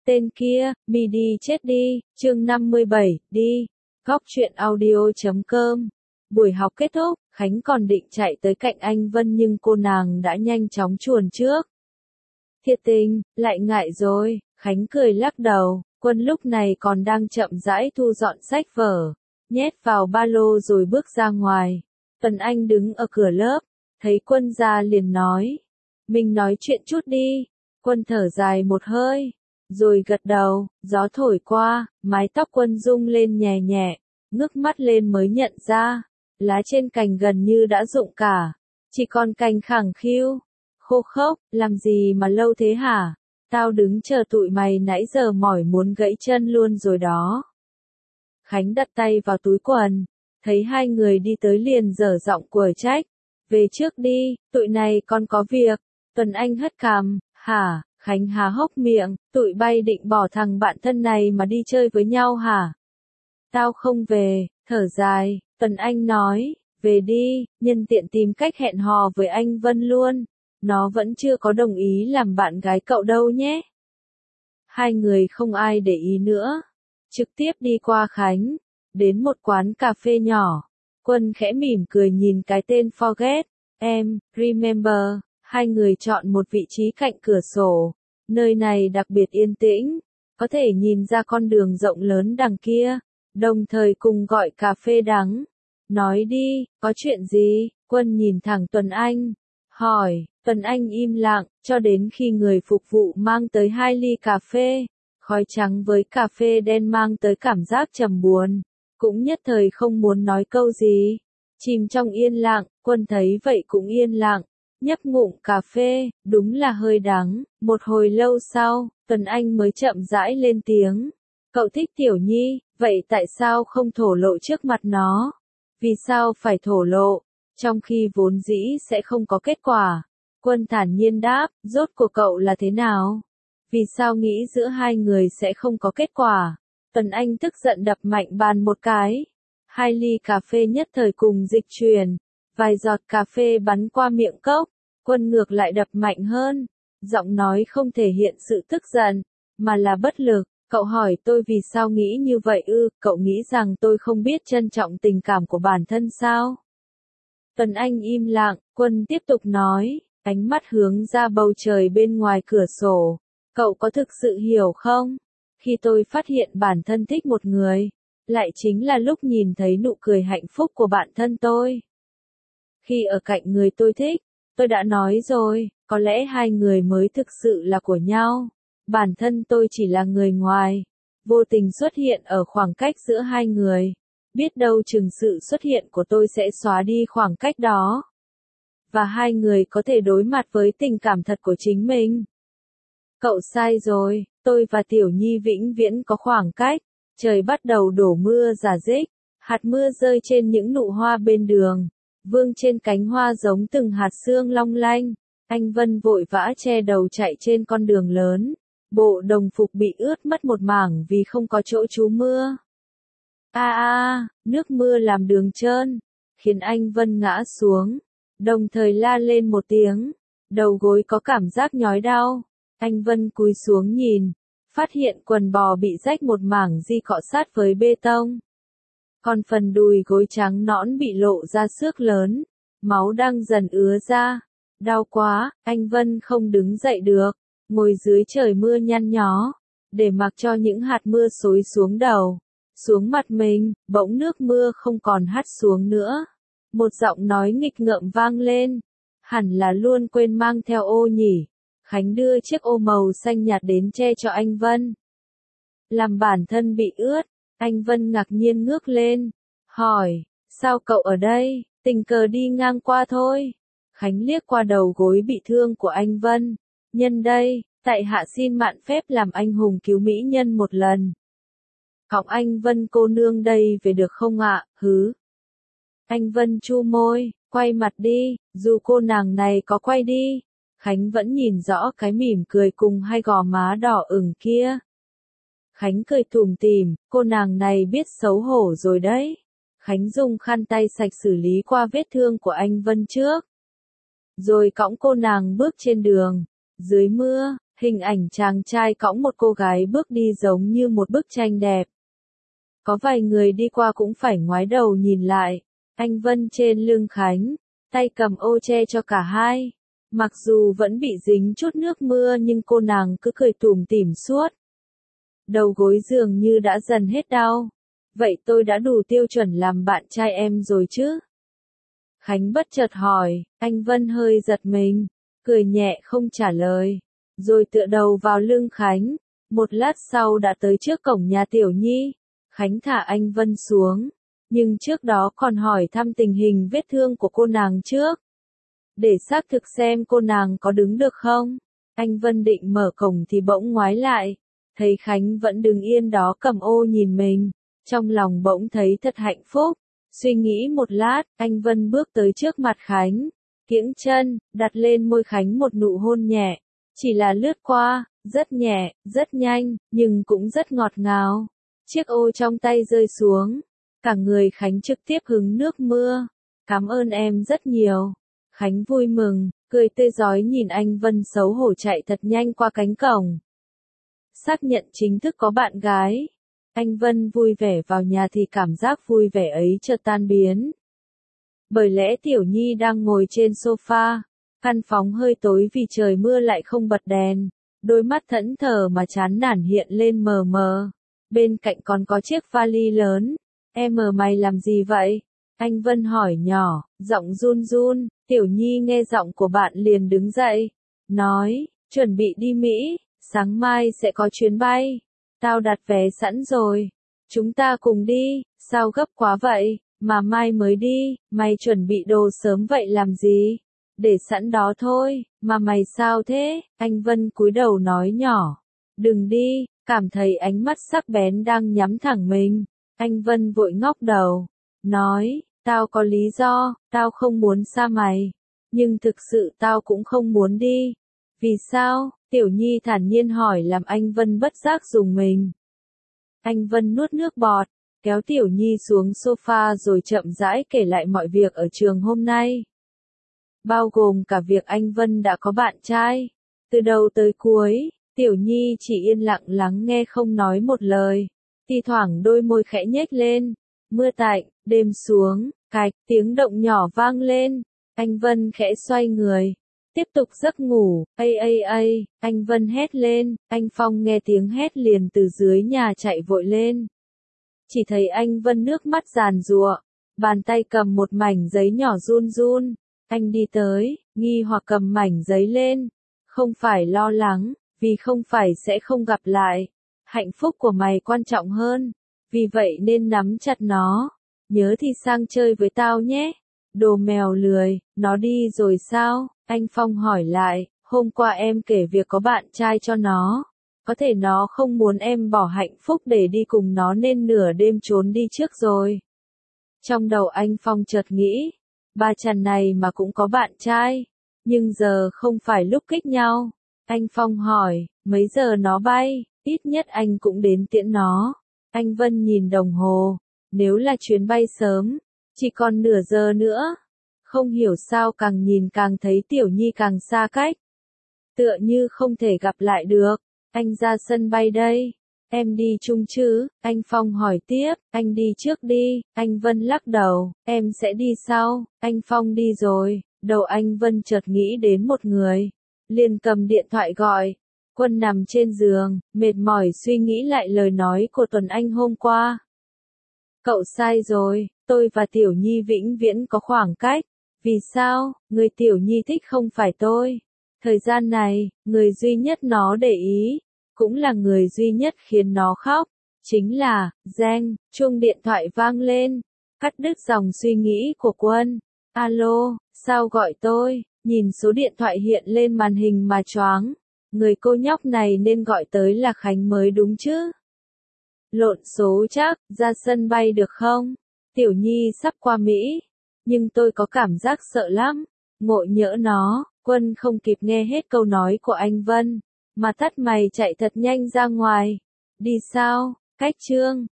Tên kia, mi đi chết đi, chương 57, đi. Góc truyện audio.com. Buổi học kết thúc, Khánh còn định chạy tới cạnh anh Vân nhưng cô nàng đã nhanh chóng chuồn trước. Thiệt tình, lại ngại rồi, Khánh cười lắc đầu, Quân lúc này còn đang chậm rãi thu dọn sách vở, nhét vào ba lô rồi bước ra ngoài. Tuấn Anh đứng ở cửa lớp, thấy Quân ra liền nói. Mình nói chuyện chút đi. Quân thở dài một hơi, rồi gật đầu, gió thổi qua, mái tóc Quân rung lên nhẹ nhẹ, ngước mắt lên mới nhận ra, lá trên cành gần như đã rụng cả, chỉ còn cành khẳng khiu, khô khốc, làm gì mà lâu thế hả? Tao đứng chờ tụi mày nãy giờ mỏi muốn gãy chân luôn rồi đó. Khánh đặt tay vào túi quần, thấy hai người đi tới liền dở giọng quở trách. Về trước đi, tụi này còn có việc. Tuấn Anh hất cằm, hả? Khánh há hốc miệng, tụi bay định bỏ thằng bạn thân này mà đi chơi với nhau hả? Tao không về, thở dài, Tuấn Anh nói, về đi, nhân tiện tìm cách hẹn hò với anh Vân luôn. Nó vẫn chưa có đồng ý làm bạn gái cậu đâu nhé. Hai người không ai để ý nữa. Trực tiếp đi qua Khánh, đến một quán cà phê nhỏ. Quân khẽ mỉm cười nhìn cái tên Forget, em, Remember. Hai người chọn một vị trí cạnh cửa sổ. Nơi này đặc biệt yên tĩnh, có thể nhìn ra con đường rộng lớn đằng kia, đồng thời cùng gọi cà phê đắng. Nói đi, có chuyện gì? Quân nhìn thẳng Tuấn Anh, hỏi. Tuấn Anh im lặng, cho đến khi người phục vụ mang tới 2 ly cà phê. Khói trắng với cà phê đen mang tới cảm giác trầm buồn, cũng nhất thời không muốn nói câu gì. Chìm trong yên lặng, Quân thấy vậy cũng yên lặng. Nhấp ngụm cà phê, đúng là hơi đắng. Một hồi lâu sau, Tuấn Anh mới chậm rãi lên tiếng. Cậu thích Tiểu Nhi, vậy tại sao không thổ lộ trước mặt nó? Vì sao phải thổ lộ, trong khi vốn dĩ sẽ không có kết quả? Quân thản nhiên đáp, rốt cuộc cậu là thế nào? Vì sao nghĩ giữa hai người sẽ không có kết quả? Tuấn Anh tức giận đập mạnh bàn một cái. 2 ly cà phê nhất thời cùng dịch chuyển. Vài giọt cà phê bắn qua miệng cốc. Quân ngược lại đập mạnh hơn. Giọng nói không thể hiện sự tức giận, mà là bất lực. Cậu hỏi tôi vì sao nghĩ như vậy ư? Cậu nghĩ rằng tôi không biết trân trọng tình cảm của bản thân sao? Tuấn Anh im lặng, Quân tiếp tục nói, ánh mắt hướng ra bầu trời bên ngoài cửa sổ. Cậu có thực sự hiểu không? Khi tôi phát hiện bản thân thích một người, lại chính là lúc nhìn thấy nụ cười hạnh phúc của bản thân tôi. Khi ở cạnh người tôi thích, tôi đã nói rồi, có lẽ hai người mới thực sự là của nhau. Bản thân tôi chỉ là người ngoài, vô tình xuất hiện ở khoảng cách giữa hai người. Biết đâu chừng sự xuất hiện của tôi sẽ xóa đi khoảng cách đó. Và hai người có thể đối mặt với tình cảm thật của chính mình. Cậu sai rồi, tôi và Tiểu Nhi vĩnh viễn có khoảng cách. Trời bắt đầu đổ mưa rả rích, hạt mưa rơi trên những nụ hoa bên đường, vương trên cánh hoa giống từng hạt sương long lanh. Anh Vân vội vã che đầu chạy trên con đường lớn, bộ đồng phục bị ướt mất một mảng vì không có chỗ trú mưa. Nước mưa làm đường trơn, khiến anh Vân ngã xuống, đồng thời la lên một tiếng, đầu gối có cảm giác nhói đau. Anh Vân cúi xuống nhìn, phát hiện quần bò bị rách một mảng di cọ sát với bê tông. Còn phần đùi gối trắng nõn bị lộ ra xước lớn, máu đang dần ứa ra. Đau quá, anh Vân không đứng dậy được, ngồi dưới trời mưa nhăn nhó, để mặc cho những hạt mưa xối xuống đầu, xuống mặt mình. Bỗng nước mưa không còn hắt xuống nữa. Một giọng nói nghịch ngợm vang lên, hẳn là luôn quên mang theo ô nhỉ. Khánh đưa chiếc ô màu xanh nhạt đến che cho anh Vân. Làm bản thân bị ướt, anh Vân ngạc nhiên ngước lên, hỏi, sao cậu ở đây? Tình cờ đi ngang qua thôi. Khánh liếc qua đầu gối bị thương của anh Vân. Nhân đây, tại hạ xin mạn phép làm anh hùng cứu mỹ nhân một lần. Cõng anh Vân cô nương đây về được không ạ? Hứ. Anh Vân chu môi, quay mặt đi, dù cô nàng này có quay đi. Khánh vẫn nhìn rõ cái mỉm cười cùng hai gò má đỏ ửng kia. Khánh cười tủm tỉm, cô nàng này biết xấu hổ rồi đấy. Khánh dùng khăn tay sạch xử lý qua vết thương của anh Vân trước. Rồi cõng cô nàng bước trên đường. Dưới mưa, Hình ảnh chàng trai cõng một cô gái bước đi giống như một bức tranh đẹp. Có vài người đi qua cũng phải ngoái đầu nhìn lại. Anh Vân trên lưng Khánh, tay cầm ô che cho cả hai. Mặc dù vẫn bị dính chút nước mưa nhưng cô nàng cứ cười tủm tỉm suốt. Đầu gối dường như đã dần hết đau. Vậy tôi đã đủ tiêu chuẩn làm bạn trai em rồi chứ? Khánh bất chợt hỏi, anh Vân hơi giật mình, cười nhẹ không trả lời. Rồi tựa đầu vào lưng Khánh. Một lát sau đã tới trước cổng nhà Tiểu Nhi. Khánh thả anh Vân xuống. Nhưng trước đó còn hỏi thăm tình hình vết thương của cô nàng trước. Để xác thực xem cô nàng có đứng được không. Anh Vân định mở cổng thì bỗng ngoái lại. Thấy Khánh vẫn đứng yên đó cầm ô nhìn mình. Trong lòng bỗng thấy thật hạnh phúc. Suy nghĩ một lát, anh Vân bước tới trước mặt Khánh. Kiễng chân, đặt lên môi Khánh một nụ hôn nhẹ. Chỉ là lướt qua, rất nhẹ, rất nhanh, nhưng cũng rất ngọt ngào. Chiếc ô trong tay rơi xuống. Cả người Khánh trực tiếp hứng nước mưa. Cảm ơn em rất nhiều. Khánh vui mừng, cười tươi rói nhìn anh Vân xấu hổ chạy thật nhanh qua cánh cổng. Xác nhận chính thức có bạn gái. Anh Vân vui vẻ vào nhà thì cảm giác vui vẻ ấy chợt tan biến. Bởi lẽ Tiểu Nhi đang ngồi trên sofa. Căn phòng hơi tối vì trời mưa lại không bật đèn. Đôi mắt thẫn thờ mà chán nản hiện lên mờ mờ. Bên cạnh còn có chiếc vali lớn. Em mày làm gì vậy? Anh Vân hỏi nhỏ, giọng run run. Tiểu Nhi nghe giọng của bạn liền đứng dậy. Nói, chuẩn bị đi Mỹ, sáng mai sẽ có chuyến bay. Tao đặt vé sẵn rồi. Chúng ta cùng đi, sao gấp quá vậy, mà mai mới đi, mày chuẩn bị đồ sớm vậy làm gì? Để sẵn đó thôi, mà mày sao thế? Anh Vân cúi đầu nói nhỏ. Đừng đi, cảm thấy ánh mắt sắc bén đang nhắm thẳng mình. Anh Vân vội ngóc đầu. Nói, tao có lý do, tao không muốn xa mày. Nhưng thực sự tao cũng không muốn đi. Vì sao? Tiểu Nhi thản nhiên hỏi làm anh Vân bất giác rùng mình. Anh Vân nuốt nước bọt, kéo Tiểu Nhi xuống sofa rồi chậm rãi kể lại mọi việc ở trường hôm nay. Bao gồm cả việc anh Vân đã có bạn trai. Từ đầu tới cuối, Tiểu Nhi chỉ yên lặng lắng nghe không nói một lời. Thi thoảng đôi môi khẽ nhếch lên. Mưa tạnh, đêm xuống, cạch, tiếng động nhỏ vang lên. Anh Vân khẽ xoay người. Tiếp tục giấc ngủ, anh Vân hét lên, anh Phong nghe tiếng hét liền từ dưới nhà chạy vội lên. Chỉ thấy anh Vân nước mắt giàn giụa, bàn tay cầm một mảnh giấy nhỏ run run. Anh đi tới, nghi hoặc cầm mảnh giấy lên. Không phải lo lắng, vì không phải sẽ không gặp lại. Hạnh phúc của mày quan trọng hơn, vì vậy nên nắm chặt nó. Nhớ thì sang chơi với tao nhé. Đồ mèo lười, nó đi rồi sao? Anh Phong hỏi lại, hôm qua em kể việc có bạn trai cho nó. Có thể nó không muốn em bỏ hạnh phúc để đi cùng nó nên nửa đêm trốn đi trước rồi. Trong đầu anh Phong chợt nghĩ, bà chằn này mà cũng có bạn trai. Nhưng giờ không phải lúc kích nhau. Anh Phong hỏi, mấy giờ nó bay, ít nhất anh cũng đến tiễn nó. Anh Vân nhìn đồng hồ, nếu là chuyến bay sớm, chỉ còn nửa giờ nữa. Không hiểu sao càng nhìn càng thấy Tiểu Nhi càng xa cách. Tựa như không thể gặp lại được. Anh ra sân bay đây. Em đi chung chứ? Anh Phong hỏi tiếp. Anh đi trước đi. Anh Vân lắc đầu. Em sẽ đi sau. Anh Phong đi rồi. Đầu anh Vân chợt nghĩ đến một người. Liền cầm điện thoại gọi. Quân nằm trên giường, mệt mỏi suy nghĩ lại lời nói của Tuấn Anh hôm qua. Cậu sai rồi, tôi và Tiểu Nhi vĩnh viễn có khoảng cách. Vì sao? Người Tiểu Nhi thích không phải tôi. Thời gian này, người duy nhất nó để ý, cũng là người duy nhất khiến nó khóc, chính là, Giang. Chuông điện thoại vang lên, cắt đứt dòng suy nghĩ của Quân. Alo, sao gọi tôi? Nhìn số điện thoại hiện lên màn hình mà choáng. Người cô nhóc này nên gọi tới là Khánh mới đúng chứ. Lộn số chắc, ra sân bay được không? Tiểu Nhi sắp qua Mỹ. Nhưng tôi có cảm giác sợ lắm. Ngộ nhỡ nó. Quân không kịp nghe hết câu nói của anh Vân, mà tắt mày chạy thật nhanh ra ngoài. Đi sao? Cách chương